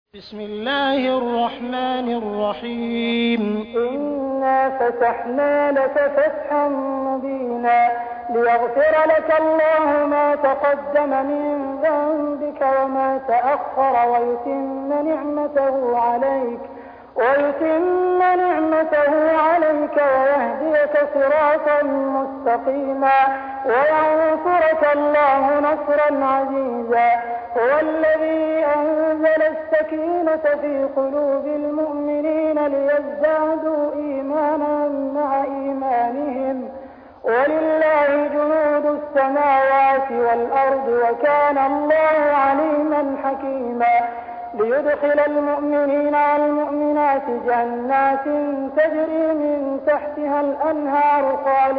بسم الله الرحمن الرحيم إنا فتحنا لك فتحا مبينا ليغفر لك الله ما تقدم من ذنبك وما تأخر ويتم نعمته عليك ويهديك صراطا مستقيما وينصرك الله نصرا عزيزا. هو الذي أنزل السكينة في قلوب المؤمنين ليزدادوا إيمانا مع إيمانهم ولله جنود السماوات والأرض وكان الله عليما حكيما. ليدخل المؤمنين والمؤمنات جنات تجري من تحتها الأنهار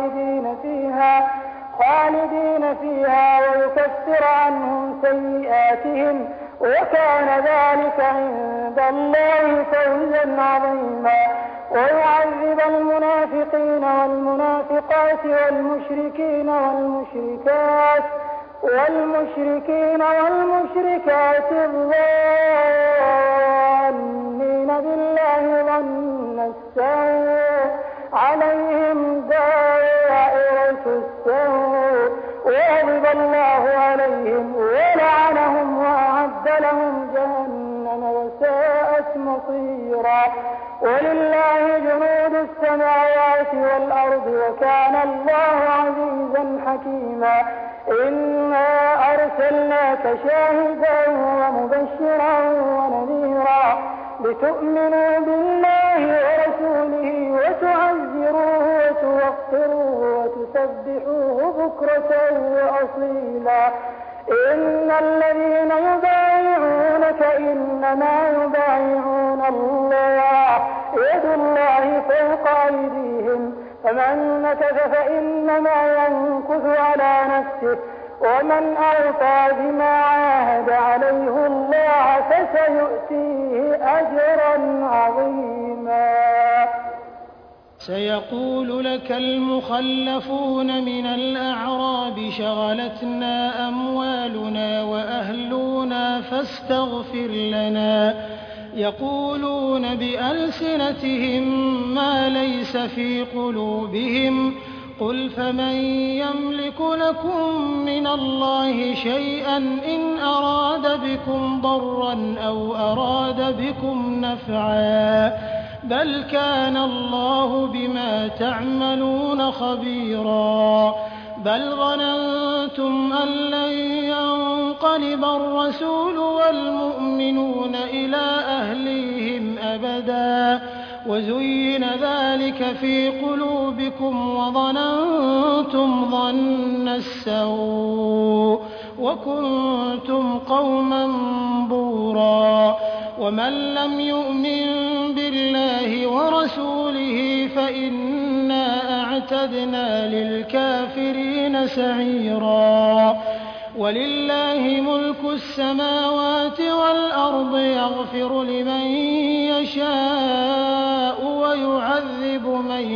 خالدين فيها ويكفر عنهم سيئاتهم وكان ذلك عند الله فوزا عظيما. ويعذب المنافقين والمنافقات والمشركين والمشركات الظانين بالله ظن السوء عليهم دائرة السوء وغضب الله عليهم ولعنهم وأعد لهم جهنم وساءت مصيرا. ولله جنود السماوات والأرض وكان الله عزيزا حكيما. إنا أرسلناك شاهدا ومبشرا ونذيرا لتؤمنوا بالله ورسوله وتعزروه وتوقروه وتسبحوه بكرة وأصيلا. إن الذين يبايعونك إنما يبايعون الله يد الله فوق أيديهم فمن نكث فإنما ينكث على نفسه ومن أوفى بما عاهد عليه الله فسيؤتيه أجرا عظيما. سيقول لك المخلفون من الأعراب شغلتنا أموالنا وأهلنا فاستغفر لنا يقولون بألسنتهم ما ليس في قلوبهم قل فمن يملك لكم من الله شيئا إن أراد بكم ضرا أو أراد بكم نفعا بل كان الله بما تعملون خبيرا. بل ظننتم أن لن ينقلب الرسول والمؤمنون إلى أهليهم أبدا وزين ذلك في قلوبكم وظننتم ظن السوء وكنتم قوما بورا. ومن لم يؤمن بالله ورسوله فإنا أعتدنا للكافرين سعيرا. ولله ملك السماوات والأرض يغفر لمن يشاء ويعذب من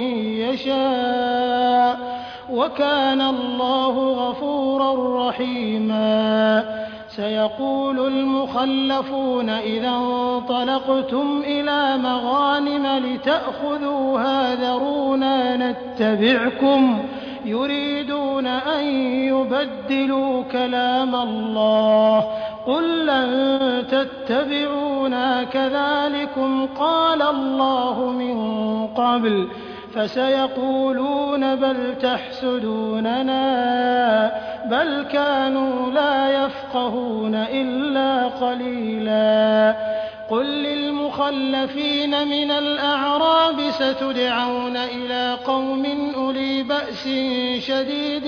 يشاء وكان الله غفورا رحيما. سيقول المخلفون إذا انطلقتم إلى مغانم لتأخذوها ذرونا نتبعكم يريدون أن يبدلوا كلام الله قل لن تتبعونا كذلكم قال الله من قبل فسيقولون بل تحسدوننا بل كانوا لا يفقهون إلا قليلا. قل للمخلفين من الأعراب ستدعون إلى قوم أولي بأس شديد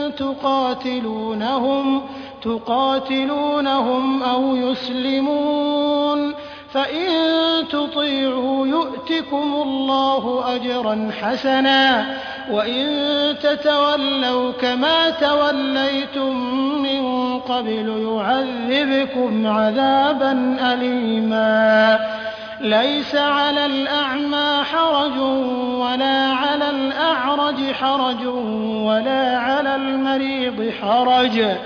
تقاتلونهم أو يسلمون فإن تطيعوا يؤتكم الله أجرا حسنا وإن تتولوا كما توليتم من قبل يعذبكم عذابا أليما. ليس على الأعمى حرج ولا على الأعرج حرج ولا على المريض حرج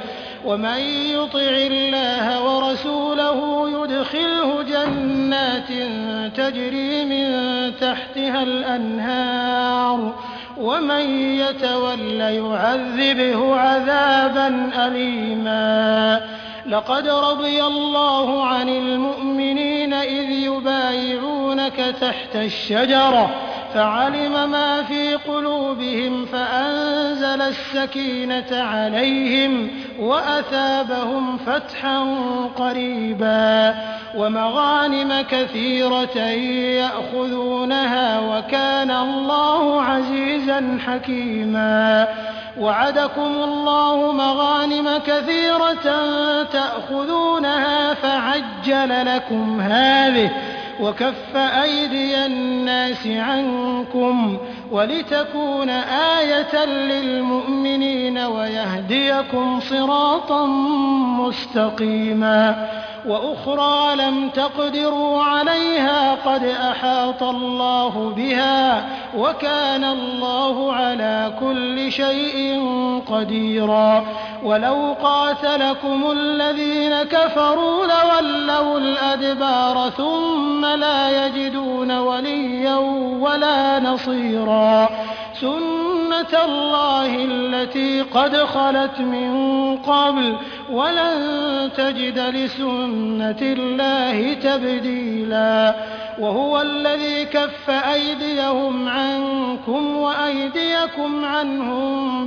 ومن يطع الله ورسوله يدخله جنات تجري من تحتها الأنهار ومن يتول يعذبه عذابا أليما. لقد رضي الله عن المؤمنين إذ يبايعونك تحت الشجرة فعلم ما في قلوبهم فأنزل السكينة عليهم وأثابهم فتحا قريبا ومغانم كثيرة يأخذونها وكان الله عزيزا حكيما. وعدكم الله مغانم كثيرة تأخذونها فعجل لكم هذه وكف أيدي الناس عنكم ولتكون آية للمؤمنين ويهديكم صراطا مستقيما. وأخرى لم تقدروا عليها قد أحاط الله بها وكان الله على كل شيء قديرا. ولو قاتلكم الذين كفروا لولوا الأدبار ثم لا يجدون وليا ولا نصيرا. سنة الله التي قد خلت من قبل ولن تجد لسنة الله تبديلا. وهو الذي كف أيديهم عنكم وأيديكم عنهم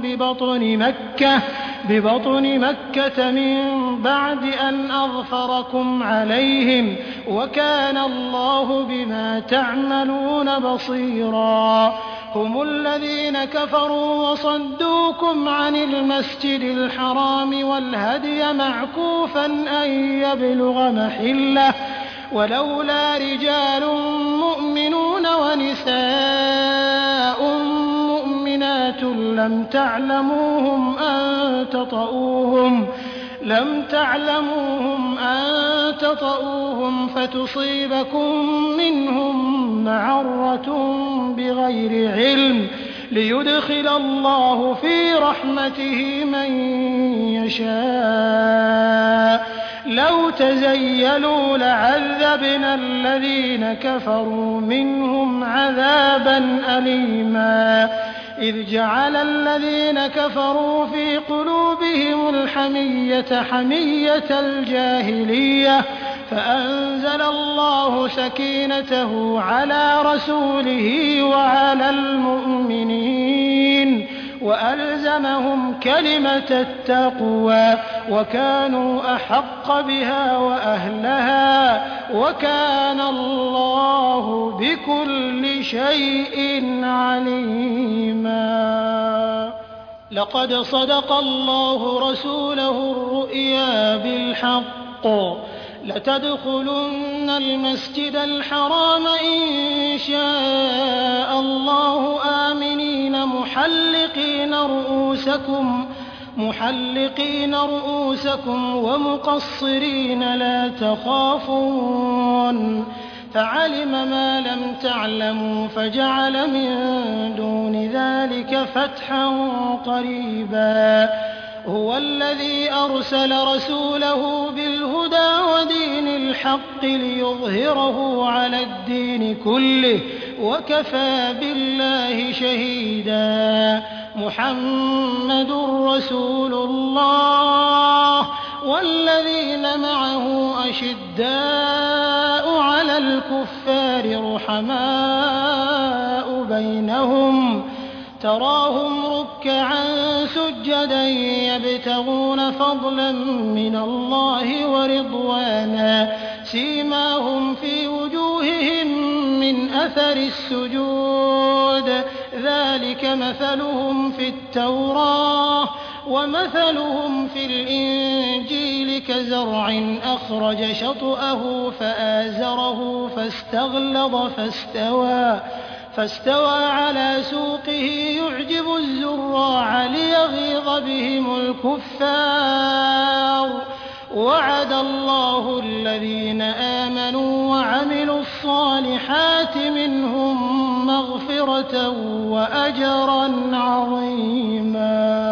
ببطن مكة من بعد أن أظفركم عليهم وكان الله بما تعملون بصيرا. هم الذين كفروا وصدوكم عن المسجد الحرام والهدي معكوفا أن يبلغ محله ولولا رجال مؤمنون ونساء مؤمنات لم تعلموهم أن تطؤوهم فتصيبكم منهم معرة بغير علم ليدخل الله في رحمته من يشاء. لو تزيلوا لعذبنا الذين كفروا منهم عذابا أليما. إذ جعل الذين كفروا في قلوبهم الحمية حمية الجاهلية فأنزل الله سكينته على رسوله وعلى المؤمنين وألزمهم كلمة التقوى وكانوا أحق بها وأهلها وكان الله بكل شيء عليما. لقد صدق الله رسوله الرؤيا بالحق لتدخلن المسجد الحرام إن شاء الله آمنين محلقين رؤوسكم ومقصرين لا تخافون فعلم ما لم تعلموا فجعل من دون ذلك فتحا قريبا. هو الذي أرسل رسوله بالهدى ودين الحق ليظهره على الدين كله وكفى بالله شهيدا. محمد رسول الله والذين معه أشداء على الكفار رحماء بينهم تراهم ركعا سجدا يبتغون فضلا من الله ورضوانا سيماهم في وجوههم من أثر السجود ذلك مثلهم في التوراة ومثلهم في الإنجيل كزرع أخرج شطأه فآزره فاستغلظ فاستوى على سوقه يعجب الزراع ليغيظ بهم الكفار. وعد الله الذين آمنوا وعملوا الصالحات منهم مغفرة وأجرا عظيما.